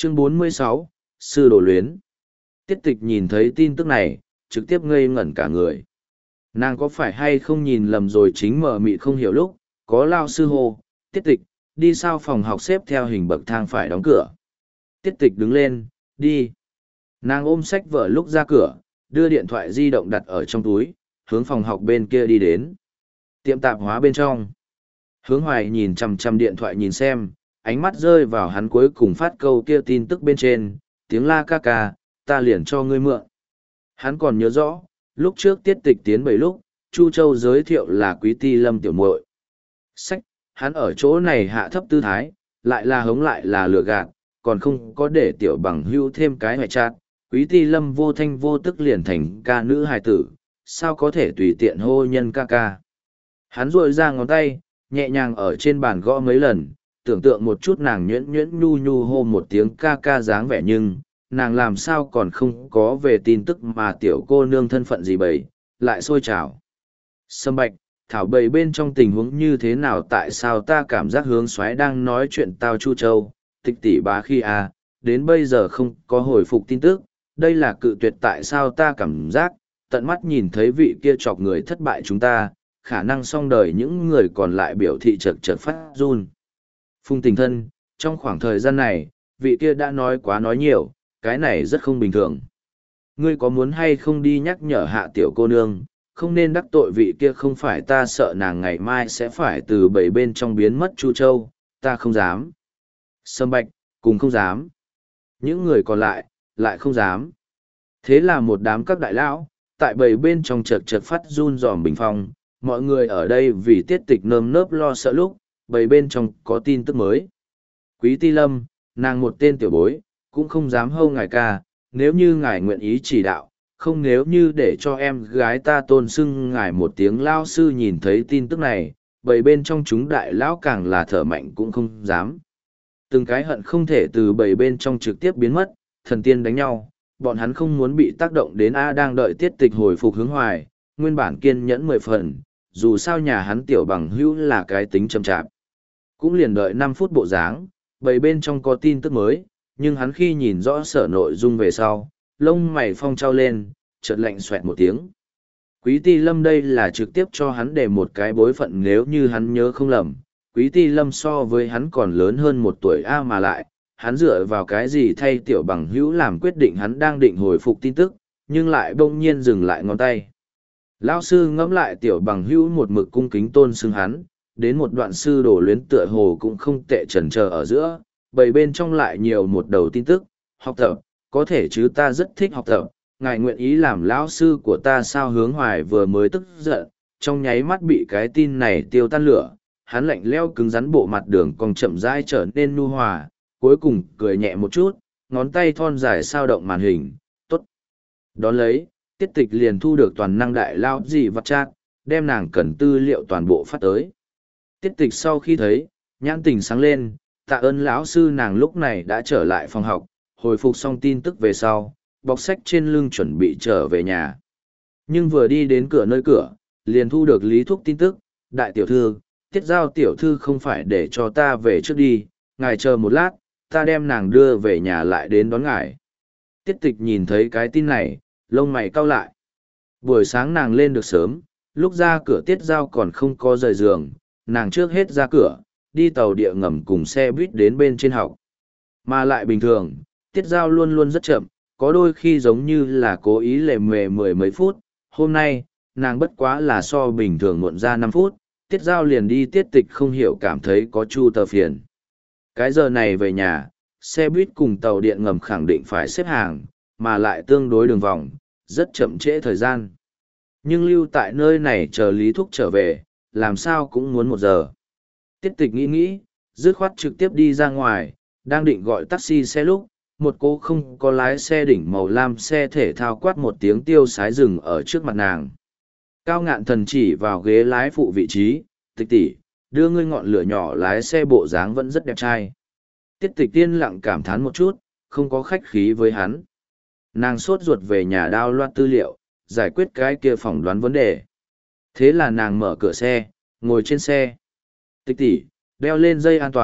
Chương 46, Sư Đồ Luyến. Tiết tịch nhìn thấy tin tức này, trực tiếp ngây ngẩn cả người. Nàng có phải hay không nhìn lầm rồi, chính mờ mịt không hiểu lúc, có lao sư hô, tiết tịch, đi sao phòng học xếp theo hình bậc thang phải đóng cửa. Tiết tịch đứng lên, đi. Nàng ôm sách vở lúc ra cửa, đưa điện thoại di động đặt ở trong túi, hướng phòng học bên kia đi đến. Tiệm tạp hóa bên trong. Hướng Hoài nhìn chằm chằm điện thoại nhìn xem, ánh mắt rơi vào hắn cuối cùng phát câu kia tin tức bên trên, tiếng la ca ca, ta liền cho ngươi mượn. Hắn còn nhớ rõ, lúc trước tiết tịch tiến 7 lúc, Chu Châu giới thiệu là Quý Ti Lâm tiểu muội. Sách, hắn ở chỗ này hạ thấp tư thái, lại là hống lại là lừa gạt, còn không có để tiểu bằng hưu thêm cái hoại chát. Quý Ti Lâm vô thanh vô tức liền thành ca nữ hài tử, sao có thể tùy tiện hô nhân ca ca. Hắn rội ra ngón tay, nhẹ nhàng ở trên bàn gõ mấy lần, tưởng tượng một chút nàng nhuyễn nhuyễn nhu nhu hô một tiếng ca ca dáng vẻ, nhưng nàng làm sao còn không có về tin tức mà tiểu cô nương thân phận gì bầy, lại sôi trào. Sâm Bạch, Thảo bầy bên trong tình huống như thế nào, tại sao ta cảm giác hướng xoáy đang nói chuyện tao Chu Châu, tịch tỷ bá khi à, đến bây giờ không có hồi phục tin tức, đây là cự tuyệt, tại sao ta cảm giác, tận mắt nhìn thấy vị kia chọc người thất bại chúng ta, khả năng xong đời những người còn lại biểu thị chật chật phát run. Phùng Tình thân, trong khoảng thời gian này, vị kia đã nói quá nói nhiều, cái này rất không bình thường. Ngươi có muốn hay không đi nhắc nhở hạ tiểu cô nương, không nên đắc tội vị kia, không phải ta sợ nàng ngày mai sẽ phải từ bảy bên trong biến mất Chu Châu, ta không dám. Sâm Bạch, cùng không dám. Những người còn lại không dám. Thế là một đám các đại lão, tại bảy bên trong chật chật phát run ròm bình phong, mọi người ở đây vì tiết tịch nơm nớp lo sợ lúc, bảy bên trong có tin tức mới. Quý Ti Lâm, nàng một tên tiểu bối, cũng không dám hâu ngài ca, nếu như ngài nguyện ý chỉ đạo, không nếu như để cho em gái ta tôn xưng ngài một tiếng lao sư. Nhìn thấy tin tức này, bảy bên trong chúng đại lão càng là thở mạnh cũng không dám. Từng cái hận không thể từ bảy bên trong trực tiếp biến mất, thần tiên đánh nhau, bọn hắn không muốn bị tác động đến A. Đang đợi tiết tịch hồi phục Hướng Hoài, nguyên bản kiên nhẫn 10 phần, dù sao nhà hắn tiểu bằng hữu là cái tính chậm chạp. Cũng liền đợi 5 phút bộ dáng, bảy bên trong có tin tức mới, nhưng hắn khi nhìn rõ sở nội dung về sau, lông mày phong trao lên, chợt lạnh xoẹt một tiếng. Quý Ti Lâm đây là trực tiếp cho hắn để một cái bối phận, nếu như hắn nhớ không lầm, Quý Ti Lâm so với hắn còn lớn hơn 1 tuổi A, mà lại, hắn dựa vào cái gì thay tiểu bằng hữu làm quyết định. Hắn đang định hồi phục tin tức, nhưng lại bỗng nhiên dừng lại ngón tay. Lão sư ngẫm lại tiểu bằng hữu một mực cung kính tôn xưng hắn, đến một đoạn sư đổ luyến tựa hồ cũng không tệ, chần chờ ở giữa, bảy bên trong lại nhiều một đầu tin tức, học tập, có thể chứ, ta rất thích học tập, ngài nguyện ý làm lão sư của ta sao? Hướng Hoài vừa mới tức giận, trong nháy mắt bị cái tin này tiêu tan lửa, hắn lạnh leo cứng rắn, bộ mặt đường cong chậm rãi trở nên nhu hòa, cuối cùng cười nhẹ một chút, ngón tay thon dài sao động màn hình, tốt. Đón lấy, tiết tịch liền thu được toàn năng đại lao gì vặt chát, đem nàng cần tư liệu toàn bộ phát tới. Tiết tịch sau khi thấy, nhãn tình sáng lên, tạ ơn lão sư. Nàng lúc này đã trở lại phòng học, hồi phục xong tin tức về sau, bọc sách trên lưng chuẩn bị trở về nhà. Nhưng vừa đi đến nơi cửa, liền thu được Lý Thúc tin tức, đại tiểu thư, Tiết Giao tiểu thư không phải để cho ta về trước đi, ngài chờ một lát, ta đem nàng đưa về nhà lại đến đón ngài. Tiết tịch nhìn thấy cái tin này, lông mày cau lại. Buổi sáng nàng lên được sớm, lúc ra cửa Tiết Giao còn không có rời giường, nàng trước hết ra cửa, đi tàu địa ngầm cùng xe buýt đến bên trên học. Mà lại bình thường, Tiết Giao luôn luôn rất chậm, có đôi khi giống như là cố ý lề mề 10 mấy phút. Hôm nay, nàng bất quá là so bình thường muộn ra 5 phút, Tiết Giao liền đi. Tiết tịch không hiểu cảm thấy có chu tờ phiền. Cái giờ này về nhà, xe buýt cùng tàu điện ngầm khẳng định phải xếp hàng, mà lại tương đối đường vòng, rất chậm trễ thời gian. Nhưng lưu tại nơi này chờ Lý Thúc trở về, làm sao cũng muốn 1 giờ. Tiết tịch nghĩ, dứt khoát trực tiếp đi ra ngoài, đang định gọi taxi xe lúc, một cô không có lái xe đỉnh màu lam xe thể thao quát một tiếng tiêu sái dừng ở trước mặt nàng. Cao Ngạn Thần chỉ vào ghế lái phụ vị trí, tịch tỷ, đưa ngươi ngọn lửa nhỏ, lái xe bộ dáng vẫn rất đẹp trai. Tiết tịch tiên lặng cảm thán một chút, không có khách khí với hắn. Nàng sốt ruột về nhà đao loạt tư liệu, giải quyết cái kia phỏng đoán vấn đề. Thế là nàng mở cửa xe, ngồi trên xe. Tịch tỷ, đeo lên dây an toàn,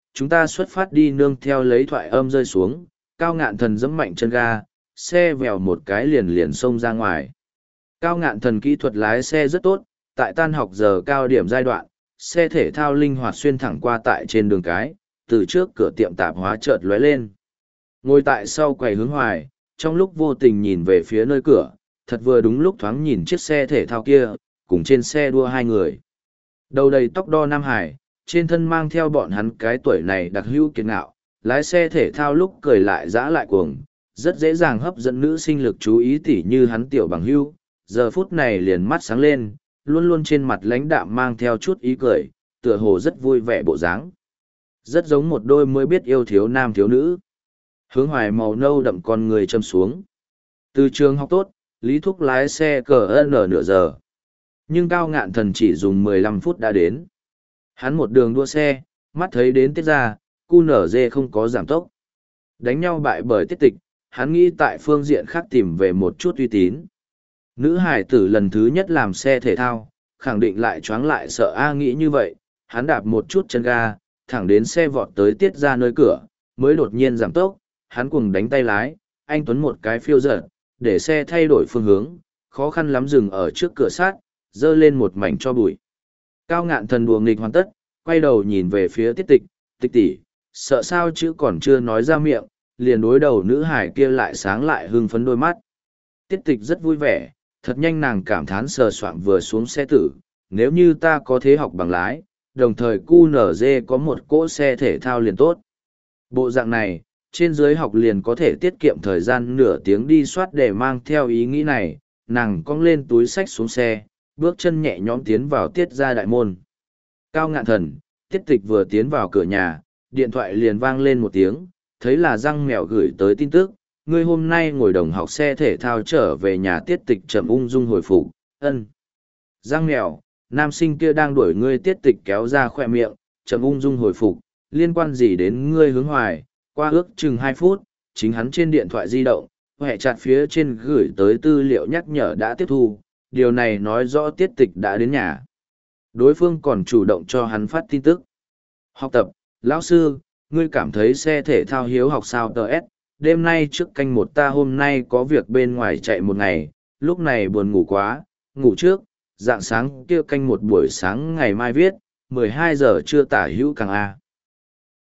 chúng ta xuất phát đi. Nương theo lấy thoại âm rơi xuống, Cao Ngạn Thần giẫm mạnh chân ga, xe vèo một cái liền liền xông ra ngoài. Cao Ngạn Thần kỹ thuật lái xe rất tốt, tại tan học giờ cao điểm giai đoạn, xe thể thao linh hoạt xuyên thẳng qua tại trên đường cái, từ trước cửa tiệm tạp hóa chợt lóe lên. Ngồi tại sau quầy Hướng Hoài, trong lúc vô tình nhìn về phía nơi cửa, thật vừa đúng lúc thoáng nhìn chiếc xe thể thao kia, cùng trên xe đua hai người. Đầu đầy tóc đo Nam Hải, trên thân mang theo bọn hắn cái tuổi này đặc hữu kiệt ngạo, lái xe thể thao lúc cười lại dã lại cuồng, rất dễ dàng hấp dẫn nữ sinh lực chú ý tỉ như hắn tiểu bằng hưu, giờ phút này liền mắt sáng lên, luôn luôn trên mặt lãnh đạm mang theo chút ý cười, tựa hồ rất vui vẻ bộ dáng. Rất giống một đôi mới biết yêu thiếu nam thiếu nữ. Hướng Hoài màu nâu đậm con người châm xuống. Từ trường học tốt, Lý Thúc lái xe cờ nửa giờ. Nhưng Cao Ngạn Thần chỉ dùng 15 phút đã đến. Hắn một đường đua xe, mắt thấy đến tiết ra, QNZ không có giảm tốc. Đánh nhau bại bởi tiết tịch, hắn nghĩ tại phương diện khác tìm về một chút uy tín. Nữ hải tử lần thứ nhất làm xe thể thao, khẳng định lại choáng lại sợ A nghĩ như vậy, hắn đạp một chút chân ga, thẳng đến xe vọt tới tiết ra nơi cửa, mới đột nhiên giảm tốc, hắn cuồng đánh tay lái, anh Tuấn một cái phiêu giật, để xe thay đổi phương hướng, khó khăn lắm dừng ở trước cửa sát, dơ lên một mảnh cho bụi. Cao Ngạn Thần đùa nghịch hoàn tất, quay đầu nhìn về phía tiết tịch, tịch tỷ, sợ sao chứ còn chưa nói ra miệng, liền đối đầu nữ hải kia lại sáng lại hưng phấn đôi mắt. Tiết tịch rất vui vẻ, thật nhanh nàng cảm thán sờ soạng vừa xuống xe tử, nếu như ta có thế học bằng lái, đồng thời QNZ có một cỗ xe thể thao liền tốt. Bộ dạng này, trên dưới học liền có thể tiết kiệm thời gian nửa tiếng đi soát để mang theo ý nghĩ này, nàng cong lên túi xách xuống xe, bước chân nhẹ nhõm tiến vào tiết ra đại môn. Cao Ngạn Thần, tiết tịch vừa tiến vào cửa nhà, điện thoại liền vang lên một tiếng, thấy là răng mèo gửi tới tin tức, ngươi hôm nay ngồi đồng học xe thể thao trở về nhà. Tiết tịch chậm ung dung hồi phục, ân. Răng mèo, nam sinh kia đang đuổi ngươi. Tiết tịch kéo ra khoe miệng, chậm ung dung hồi phục, liên quan gì đến ngươi Hướng Hoài. Qua ước chừng 2 phút, chính hắn trên điện thoại di động, hệ chặt phía trên gửi tới tư liệu nhắc nhở đã tiếp thu, điều này nói rõ tiết tịch đã đến nhà. Đối phương còn chủ động cho hắn phát tin tức. Học tập, lão sư, ngươi cảm thấy xe thể thao hiếu học sao TS, đêm nay trước canh một ta hôm nay có việc bên ngoài chạy một ngày, lúc này buồn ngủ quá, ngủ trước, dạng sáng kia canh một buổi sáng ngày mai viết, 12 giờ trưa tả hữu càng A.